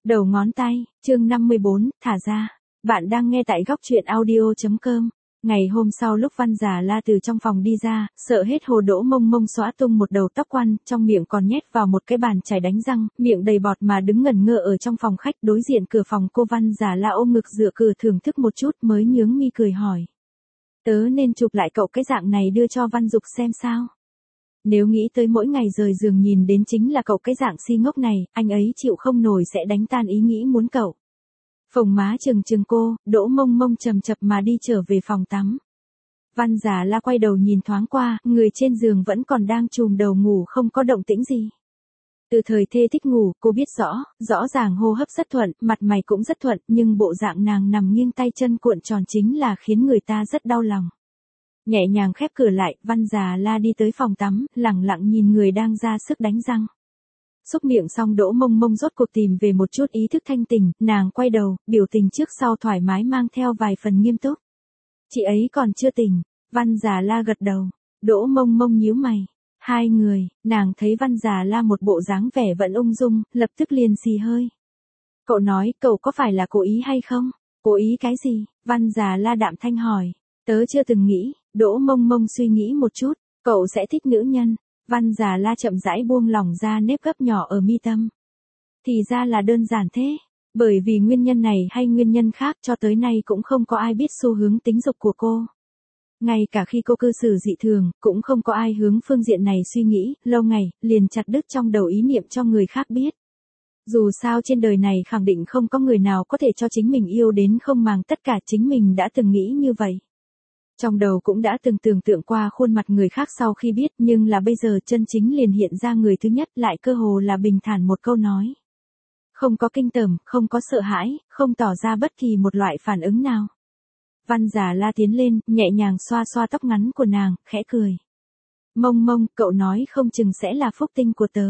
Đầu ngón tay, chương 54, thả ra. Bạn đang nghe tại góc truyện audio.com. Ngày hôm sau lúc Văn Già La từ trong phòng đi ra, sợ hết hồ Đỗ Mông Mông xõa tung một đầu tóc quăn, trong miệng còn nhét vào một cái bàn chải đánh răng, miệng đầy bọt mà đứng ngẩn ngơ ở trong phòng khách đối diện cửa phòng cô. Văn Già La ôm ngực dựa cửa thưởng thức một chút mới nhướng mi cười hỏi. Tớ nên chụp lại cậu cái dạng này đưa cho Văn Dục xem sao? Nếu nghĩ tới mỗi ngày rời giường nhìn đến chính là cậu cái dạng si ngốc này, anh ấy chịu không nổi sẽ đánh tan ý nghĩ muốn cậu. Phồng má trừng trừng cô, Đỗ Mông Mông chầm chập mà đi trở về phòng tắm. Văn Già La quay đầu nhìn thoáng qua, người trên giường vẫn còn đang chùm đầu ngủ không có động tĩnh gì. Từ thời thê thích ngủ, cô biết rõ ràng hô hấp rất thuận, mặt mày cũng rất thuận, nhưng bộ dạng nàng nằm nghiêng tay chân cuộn tròn chính là khiến người ta rất đau lòng. Nhẹ nhàng khép cửa lại, Văn Già La đi tới phòng tắm, lẳng lặng nhìn người đang ra sức đánh răng. Xúc miệng xong Đỗ Mông Mông rốt cuộc tìm về một chút ý thức thanh tỉnh, nàng quay đầu, biểu tình trước sau thoải mái mang theo vài phần nghiêm túc. Chị ấy còn chưa tỉnh, Văn Già La gật đầu, Đỗ Mông Mông nhíu mày. Hai người, nàng thấy Văn Già La một bộ dáng vẻ vẫn ung dung, lập tức liền xì hơi. Cậu nói, cậu có phải là cố ý hay không? Cố ý cái gì? Văn Già La đạm thanh hỏi. Tớ chưa từng nghĩ. Đỗ Mông Mông suy nghĩ một chút, cậu sẽ thích nữ nhân. Văn Già La chậm rãi buông lỏng ra nếp gấp nhỏ ở mi tâm. Thì ra là đơn giản thế. Bởi vì nguyên nhân này hay nguyên nhân khác cho tới nay cũng không có ai biết xu hướng tính dục của cô. Ngay cả khi cô cư xử dị thường, cũng không có ai hướng phương diện này suy nghĩ, lâu ngày, liền chặt đứt trong đầu ý niệm cho người khác biết. Dù sao trên đời này khẳng định không có người nào có thể cho chính mình yêu đến không màng tất cả, chính mình đã từng nghĩ như vậy. Trong đầu cũng đã từng tưởng tượng qua khuôn mặt người khác sau khi biết, nhưng là bây giờ chân chính liền hiện ra người thứ nhất lại cơ hồ là bình thản một câu nói. Không có kinh tởm, không có sợ hãi, không tỏ ra bất kỳ một loại phản ứng nào. Văn Già La tiến lên, nhẹ nhàng xoa xoa tóc ngắn của nàng, khẽ cười. Mông Mông, cậu nói không chừng sẽ là phúc tinh của tớ.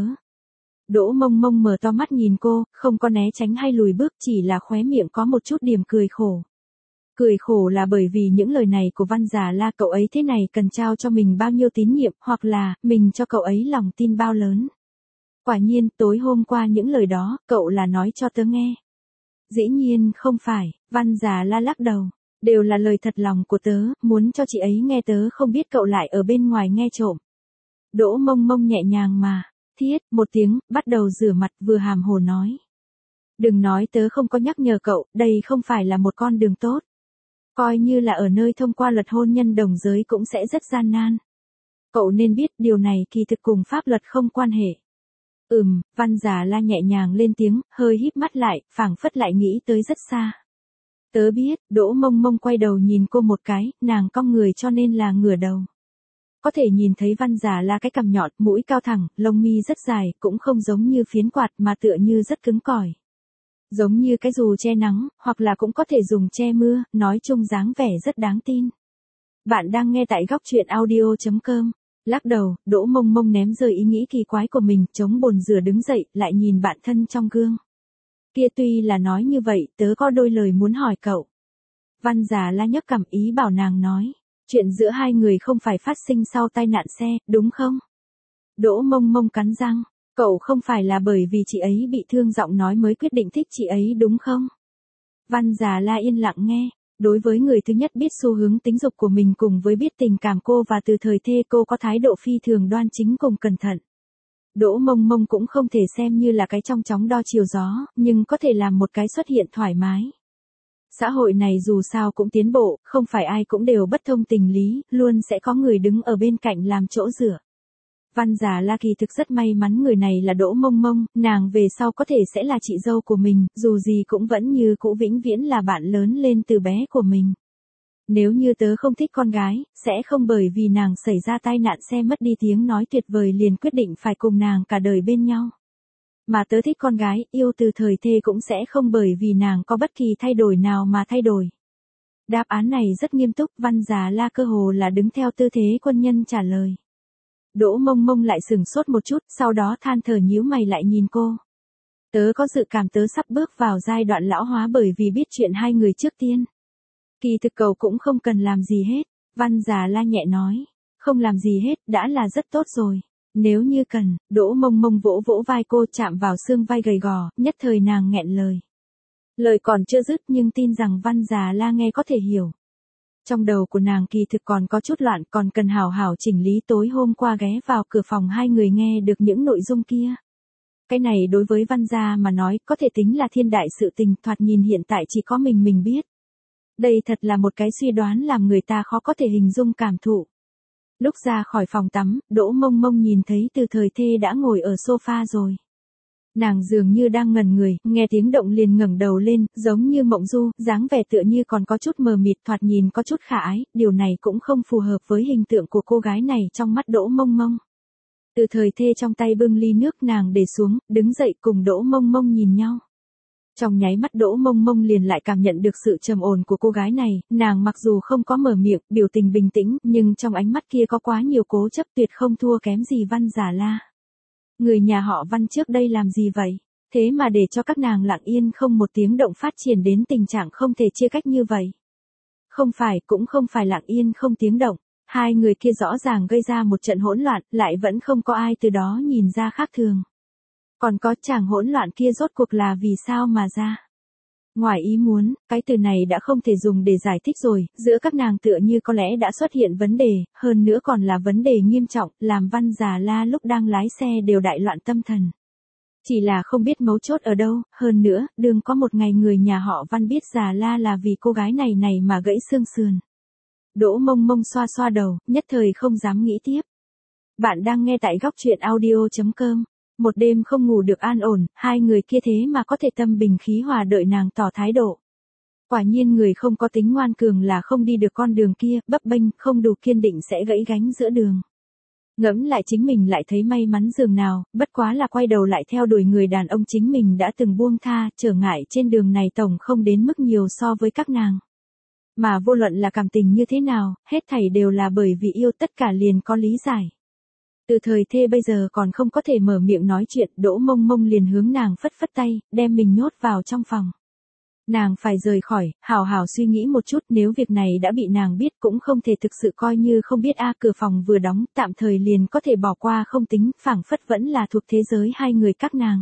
Đỗ Mông Mông mở to mắt nhìn cô, không có né tránh hay lùi bước, chỉ là khóe miệng có một chút điểm cười khổ. Cười khổ là bởi vì những lời này của Văn Già La, cậu ấy thế này cần trao cho mình bao nhiêu tín nhiệm, hoặc là, mình cho cậu ấy lòng tin bao lớn. Quả nhiên, tối hôm qua những lời đó, cậu là nói cho tớ nghe. Dĩ nhiên không phải, Văn Già La lắc đầu. Đều là lời thật lòng của tớ, muốn cho chị ấy nghe, tớ không biết cậu lại ở bên ngoài nghe trộm. Đỗ Mông Mông nhẹ nhàng mà, thiết, một tiếng, bắt đầu rửa mặt vừa hàm hồ nói. Đừng nói tớ không có nhắc nhở cậu, đây không phải là một con đường tốt. Coi như là ở nơi thông qua luật hôn nhân đồng giới cũng sẽ rất gian nan. Cậu nên biết điều này kỳ thực cùng pháp luật không quan hệ. Văn Già La nhẹ nhàng lên tiếng, hơi híp mắt lại, phảng phất lại nghĩ tới rất xa. Tớ biết, Đỗ Mông Mông quay đầu nhìn cô một cái, nàng cong người cho nên là ngửa đầu. Có thể nhìn thấy Văn Già La cái cằm nhọn, mũi cao thẳng, lông mi rất dài, cũng không giống như phiến quạt mà tựa như rất cứng cỏi. Giống như cái dù che nắng, hoặc là cũng có thể dùng che mưa, nói chung dáng vẻ rất đáng tin. Bạn đang nghe tại góc truyện audio.com. Lắc đầu, Đỗ Mông Mông ném rơi ý nghĩ kỳ quái của mình, chống bồn rửa đứng dậy, lại nhìn bản thân trong gương. Kia tuy là nói như vậy, tớ có đôi lời muốn hỏi cậu. Văn Già La nhấc cằm ý bảo nàng nói. Chuyện giữa hai người không phải phát sinh sau tai nạn xe, đúng không? Đỗ Mông Mông cắn răng. Cậu không phải là bởi vì chị ấy bị thương giọng nói mới quyết định thích chị ấy đúng không? Văn Già La yên lặng nghe. Đối với người thứ nhất biết xu hướng tính dục của mình cùng với biết tình cảm cô và từ thời thê cô có thái độ phi thường đoan chính cùng cẩn thận. Đỗ Mông Mông cũng không thể xem như là cái trong chóng đo chiều gió, nhưng có thể làm một cái xuất hiện thoải mái. Xã hội này dù sao cũng tiến bộ, không phải ai cũng đều bất thông tình lý, luôn sẽ có người đứng ở bên cạnh làm chỗ dựa. Văn Già La kỳ thực rất may mắn người này là Đỗ Mông Mông, nàng về sau có thể sẽ là chị dâu của mình, dù gì cũng vẫn như cũ vĩnh viễn là bạn lớn lên từ bé của mình. Nếu như tớ không thích con gái, sẽ không bởi vì nàng xảy ra tai nạn xe mất đi tiếng nói tuyệt vời liền quyết định phải cùng nàng cả đời bên nhau. Mà tớ thích con gái, yêu từ thời thê cũng sẽ không bởi vì nàng có bất kỳ thay đổi nào mà thay đổi. Đáp án này rất nghiêm túc, Văn Già La cơ hồ là đứng theo tư thế quân nhân trả lời. Đỗ Mông Mông lại sửng sốt một chút, sau đó than thở nhíu mày lại nhìn cô. Tớ có dự cảm tớ sắp bước vào giai đoạn lão hóa bởi vì biết chuyện hai người trước tiên. Kỳ thực cậu cũng không cần làm gì hết, Văn Già La nhẹ nói. Không làm gì hết, đã là rất tốt rồi. Nếu như cần, Đỗ Mông Mông vỗ vỗ vai cô, chạm vào xương vai gầy gò, nhất thời nàng nghẹn lời. Lời còn chưa dứt nhưng tin rằng Văn Già La nghe có thể hiểu. Trong đầu của nàng kỳ thực còn có chút loạn, còn cần hào hào chỉnh lý tối hôm qua ghé vào cửa phòng hai người nghe được những nội dung kia. Cái này đối với Văn gia mà nói có thể tính là thiên đại sự tình, thoạt nhìn hiện tại chỉ có mình biết. Đây thật là một cái suy đoán làm người ta khó có thể hình dung cảm thụ. Lúc ra khỏi phòng tắm, Đỗ Mông Mông nhìn thấy Từ Thời Thê đã ngồi ở sofa rồi. Nàng dường như đang ngẩn người, nghe tiếng động liền ngẩng đầu lên, giống như mộng du, dáng vẻ tựa như còn có chút mờ mịt, thoạt nhìn có chút khả ái, điều này cũng không phù hợp với hình tượng của cô gái này trong mắt Đỗ Mông Mông. Từ Thời Thê trong tay bưng ly nước, nàng để xuống, đứng dậy cùng Đỗ Mông Mông nhìn nhau. Trong nháy mắt Đỗ Mông Mông liền lại cảm nhận được sự trầm ổn của cô gái này, nàng mặc dù không có mở miệng, biểu tình bình tĩnh, nhưng trong ánh mắt kia có quá nhiều cố chấp, tuyệt không thua kém gì Văn Già La. Người nhà họ Văn trước đây làm gì vậy? Thế mà để cho các nàng lặng yên không một tiếng động phát triển đến tình trạng không thể chia cách như vậy. Không phải, cũng không phải lặng yên không tiếng động. Hai người kia rõ ràng gây ra một trận hỗn loạn, lại vẫn không có ai từ đó nhìn ra khác thường. Còn có chàng hỗn loạn kia rốt cuộc là vì sao mà ra? Ngoài ý muốn, cái từ này đã không thể dùng để giải thích rồi, giữa các nàng tựa như có lẽ đã xuất hiện vấn đề, hơn nữa còn là vấn đề nghiêm trọng, làm Văn Già La lúc đang lái xe đều đại loạn tâm thần. Chỉ là không biết mấu chốt ở đâu, hơn nữa, đừng có một ngày người nhà họ Văn biết Già La là vì cô gái này mà gãy xương sườn. Đỗ Mông Mông xoa xoa đầu, nhất thời không dám nghĩ tiếp. Bạn đang nghe tại góc truyện audio.com. Một đêm không ngủ được an ổn, hai người kia thế mà có thể tâm bình khí hòa đợi nàng tỏ thái độ. Quả nhiên người không có tính ngoan cường là không đi được con đường kia, bấp bênh, không đủ kiên định sẽ gãy gánh giữa đường. Ngẫm lại chính mình lại thấy may mắn dường nào, bất quá là quay đầu lại theo đuổi người đàn ông chính mình đã từng buông tha, trở ngại trên đường này tổng không đến mức nhiều so với các nàng. Mà vô luận là cảm tình như thế nào, hết thảy đều là bởi vì yêu, tất cả liền có lý giải. Từ Thời Thê bây giờ còn không có thể mở miệng nói chuyện, Đỗ Mông Mông liền hướng nàng phất phất tay, đem mình nhốt vào trong phòng. Nàng phải rời khỏi, hào hào suy nghĩ một chút, nếu việc này đã bị nàng biết cũng không thể thực sự coi như không biết cửa phòng vừa đóng, tạm thời liền có thể bỏ qua không tính, phảng phất vẫn là thuộc thế giới hai người các nàng.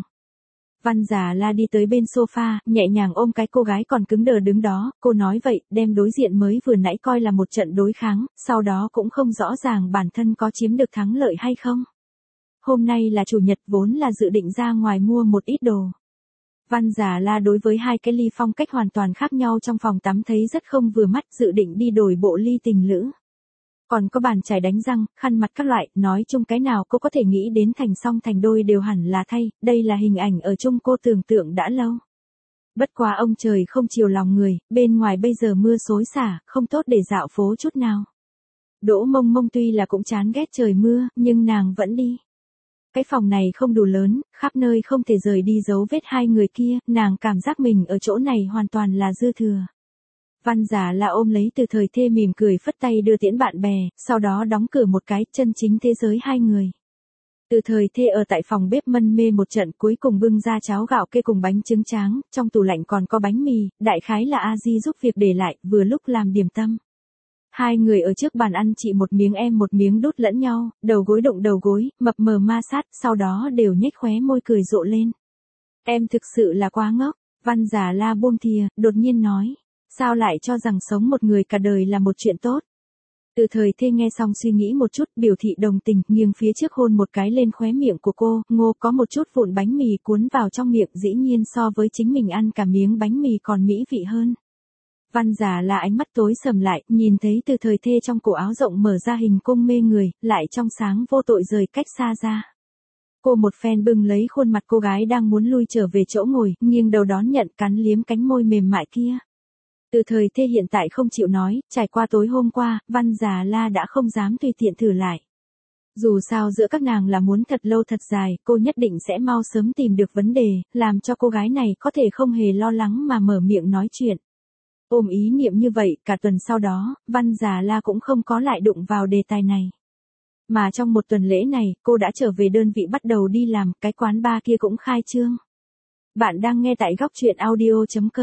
Văn Già La đi tới bên sofa, nhẹ nhàng ôm cái cô gái còn cứng đờ đứng đó, cô nói vậy, đem đối diện mới vừa nãy coi là một trận đối kháng, sau đó cũng không rõ ràng bản thân có chiếm được thắng lợi hay không. Hôm nay là chủ nhật, vốn là dự định ra ngoài mua một ít đồ. Văn Già La đối với hai cái ly phong cách hoàn toàn khác nhau trong phòng tắm thấy rất không vừa mắt, dự định đi đổi bộ ly tình lữ. Còn có bàn chải đánh răng, khăn mặt các loại, nói chung cái nào cô có thể nghĩ đến thành song thành đôi đều hẳn là thay, đây là hình ảnh ở chung cô tưởng tượng đã lâu. Bất quá ông trời không chiều lòng người, bên ngoài bây giờ mưa xối xả, không tốt để dạo phố chút nào. Đỗ Mông Mông tuy là cũng chán ghét trời mưa, nhưng nàng vẫn đi. Cái phòng này không đủ lớn, khắp nơi không thể rời đi dấu vết hai người kia, nàng cảm giác mình ở chỗ này hoàn toàn là dư thừa. Văn Già La ôm lấy Từ Thời Thê mỉm cười phất tay đưa tiễn bạn bè, sau đó đóng cửa một cái, chân chính thế giới hai người. Từ Thời Thê ở tại phòng bếp mân mê một trận, cuối cùng bưng ra cháo gạo kê cùng bánh trứng tráng, trong tủ lạnh còn có bánh mì, đại khái là A Di giúp việc để lại, vừa lúc làm điểm tâm. Hai người ở trước bàn ăn, chị một miếng em một miếng đút lẫn nhau, đầu gối đụng đầu gối, mập mờ ma sát, sau đó đều nhếch khóe môi cười rộ lên. Em thực sự là quá ngốc, Văn Già La buông thìa, đột nhiên nói. Sao lại cho rằng sống một người cả đời là một chuyện tốt? Từ Thời Thê nghe xong suy nghĩ một chút, biểu thị đồng tình, nghiêng phía trước hôn một cái lên khóe miệng của cô, ngô có một chút vụn bánh mì cuốn vào trong miệng, dĩ nhiên so với chính mình ăn cả miếng bánh mì còn mỹ vị hơn. Văn Già là ánh mắt tối sầm lại, nhìn thấy Từ Thời Thê trong cổ áo rộng mở ra hình cung mê người, lại trong sáng vô tội rời cách xa ra. Cô một phen bưng lấy khuôn mặt cô gái đang muốn lui trở về chỗ ngồi, nghiêng đầu đón nhận, cắn liếm cánh môi mềm mại kia. Từ Thời Thê hiện tại không chịu nói, trải qua tối hôm qua, Văn Già La đã không dám tùy tiện thử lại. Dù sao giữa các nàng là muốn thật lâu thật dài, cô nhất định sẽ mau sớm tìm được vấn đề, làm cho cô gái này có thể không hề lo lắng mà mở miệng nói chuyện. Ôm ý niệm như vậy, cả tuần sau đó, Văn Già La cũng không có lại đụng vào đề tài này. Mà trong một tuần lễ này, cô đã trở về đơn vị bắt đầu đi làm, cái quán bar kia cũng khai trương. Bạn đang nghe tại góc truyện audio.com.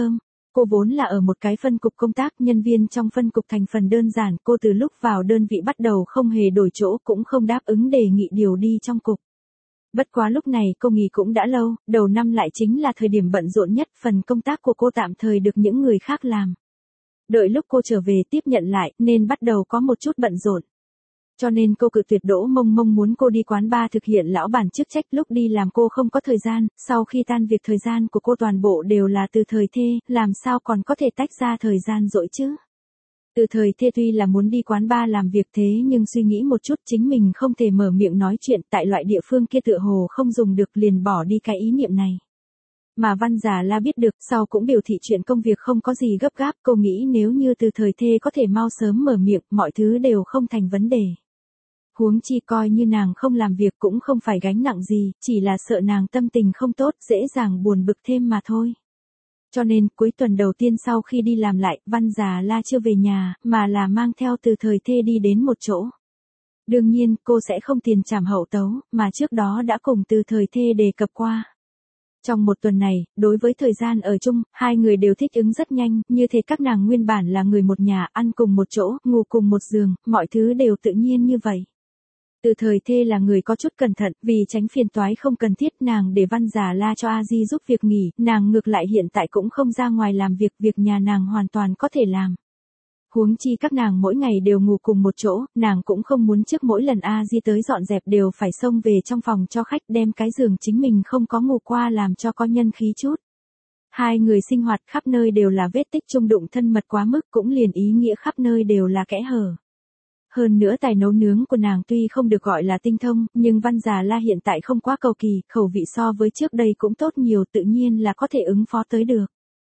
Cô vốn là ở một cái phân cục công tác, nhân viên trong phân cục thành phần đơn giản, cô từ lúc vào đơn vị bắt đầu không hề đổi chỗ, cũng không đáp ứng đề nghị điều đi trong cục. Bất quá lúc này cô nghỉ cũng đã lâu, đầu năm lại chính là thời điểm bận rộn nhất, phần công tác của cô tạm thời được những người khác làm. Đợi lúc cô trở về tiếp nhận lại, nên bắt đầu có một chút bận rộn. Cho nên cô cự tuyệt Đỗ Mông Mông muốn cô đi quán bar thực hiện lão bản chức trách, lúc đi làm cô không có thời gian, sau khi tan việc thời gian của cô toàn bộ đều là từ thời thê, làm sao còn có thể tách ra thời gian rỗi chứ. Từ thời thê tuy là muốn đi quán bar làm việc thế nhưng suy nghĩ một chút chính mình không thể mở miệng nói chuyện, tại loại địa phương kia tựa hồ không dùng được liền bỏ đi cái ý niệm này. Mà Văn Già La biết được, sau cũng biểu thị chuyện công việc không có gì gấp gáp, cô nghĩ nếu như từ thời thê có thể mau sớm mở miệng, mọi thứ đều không thành vấn đề. Huống chi coi như nàng không làm việc cũng không phải gánh nặng gì, chỉ là sợ nàng tâm tình không tốt, dễ dàng buồn bực thêm mà thôi. Cho nên, cuối tuần đầu tiên sau khi đi làm lại, Văn Già La chưa về nhà, mà là mang theo từ thời thê đi đến một chỗ. Đương nhiên, cô sẽ không tiền trảm hậu tấu, mà trước đó đã cùng từ thời thê đề cập qua. Trong một tuần này, đối với thời gian ở chung, hai người đều thích ứng rất nhanh, như thế các nàng nguyên bản là người một nhà, ăn cùng một chỗ, ngủ cùng một giường, mọi thứ đều tự nhiên như vậy. Từ thời thê là người có chút cẩn thận, vì tránh phiền toái không cần thiết nàng để Văn Già La cho A Di giúp việc nghỉ, nàng ngược lại hiện tại cũng không ra ngoài làm việc, việc nhà nàng hoàn toàn có thể làm. Huống chi các nàng mỗi ngày đều ngủ cùng một chỗ, nàng cũng không muốn trước mỗi lần A Di tới dọn dẹp đều phải xông về trong phòng cho khách đem cái giường chính mình không có ngủ qua làm cho có nhân khí chút. Hai người sinh hoạt khắp nơi đều là vết tích chung đụng thân mật quá mức, cũng liền ý nghĩa khắp nơi đều là kẽ hở. Hơn nữa tài nấu nướng của nàng tuy không được gọi là tinh thông, nhưng Văn Già La hiện tại không quá cầu kỳ, khẩu vị so với trước đây cũng tốt nhiều, tự nhiên là có thể ứng phó tới được.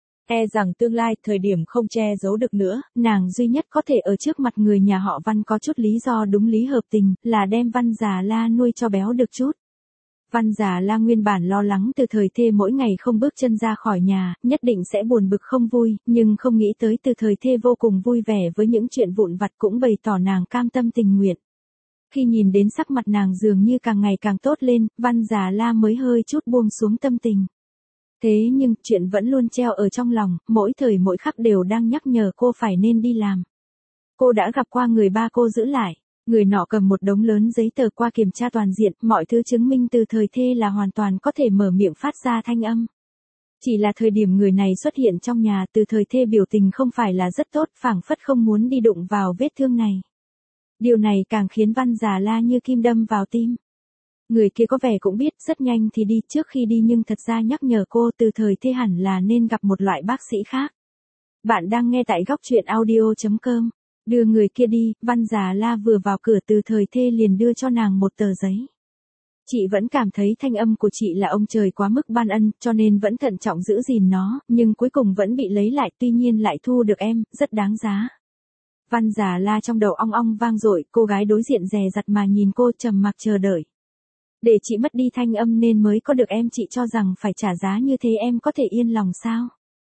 E rằng tương lai, thời điểm không che giấu được nữa, nàng duy nhất có thể ở trước mặt người nhà họ Văn có chút lý do đúng lý hợp tình, là đem Văn Già La nuôi cho béo được chút. Văn Già La nguyên bản lo lắng từ thời thê mỗi ngày không bước chân ra khỏi nhà, nhất định sẽ buồn bực không vui, nhưng không nghĩ tới từ thời thê vô cùng vui vẻ với những chuyện vụn vặt, cũng bày tỏ nàng cam tâm tình nguyện. Khi nhìn đến sắc mặt nàng dường như càng ngày càng tốt lên, Văn Già La mới hơi chút buông xuống tâm tình. Thế nhưng, chuyện vẫn luôn treo ở trong lòng, mỗi thời mỗi khắc đều đang nhắc nhở cô phải nên đi làm. Cô đã gặp qua người ba cô giữ lại. Người nọ cầm một đống lớn giấy tờ qua kiểm tra toàn diện, mọi thứ chứng minh từ thời thê là hoàn toàn có thể mở miệng phát ra thanh âm. Chỉ là thời điểm người này xuất hiện trong nhà, từ thời thê biểu tình không phải là rất tốt, phảng phất không muốn đi đụng vào vết thương này. Điều này càng khiến Văn Già La như kim đâm vào tim. Người kia có vẻ cũng biết, rất nhanh thì đi, trước khi đi nhưng thật ra nhắc nhở cô từ thời thê hẳn là nên gặp một loại bác sĩ khác. Bạn đang nghe tại góc truyện audio.com. Đưa người kia đi, Văn Già La vừa vào cửa từ thời thê liền đưa cho nàng một tờ giấy. Chị vẫn cảm thấy thanh âm của chị là ông trời quá mức ban ân, cho nên vẫn thận trọng giữ gìn nó, nhưng cuối cùng vẫn bị lấy lại, tuy nhiên lại thu được em, rất đáng giá. Văn Già La trong đầu ong ong vang dội, cô gái đối diện dè dặt mà nhìn cô trầm mặc chờ đợi. Để chị mất đi thanh âm nên mới có được em, chị cho rằng phải trả giá như thế em có thể yên lòng sao?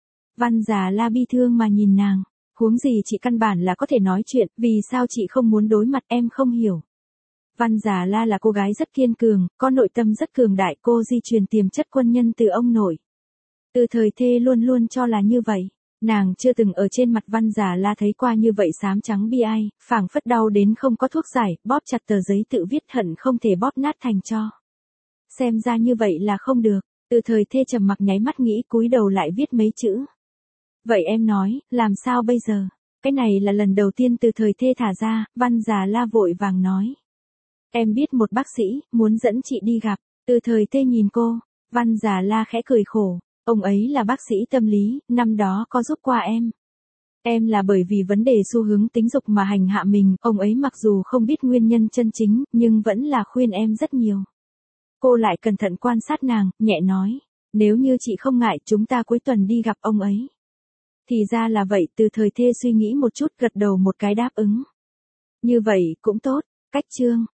Văn Già La bi thương mà nhìn nàng. Huống gì chị căn bản là có thể nói chuyện, vì sao chị không muốn đối mặt, em không hiểu. Văn Già La là cô gái rất kiên cường, có nội tâm rất cường đại, cô di truyền tiềm chất quân nhân từ ông nội. Từ thời thê luôn luôn cho là như vậy, nàng chưa từng ở trên mặt Văn Già La thấy qua như vậy xám trắng bi ai, phảng phất đau đến không có thuốc giải, bóp chặt tờ giấy tự viết hận không thể bóp nát thành tro. Xem ra như vậy là không được, từ thời thê trầm mặc nháy mắt nghĩ cúi đầu lại viết mấy chữ. Vậy em nói, làm sao bây giờ? Cái này là lần đầu tiên từ thời thê thả ra, Văn Già La vội vàng nói. Em biết một bác sĩ, muốn dẫn chị đi gặp. Từ thời thê nhìn cô, Văn Già La khẽ cười khổ. Ông ấy là bác sĩ tâm lý, năm đó có giúp qua em. Em là bởi vì vấn đề xu hướng tính dục mà hành hạ mình, ông ấy mặc dù không biết nguyên nhân chân chính, nhưng vẫn là khuyên em rất nhiều. Cô lại cẩn thận quan sát nàng, nhẹ nói. Nếu như chị không ngại chúng ta cuối tuần đi gặp ông ấy. Thì ra là vậy, từ thời thê suy nghĩ một chút gật đầu một cái đáp ứng. Như vậy, cũng tốt, cách chương.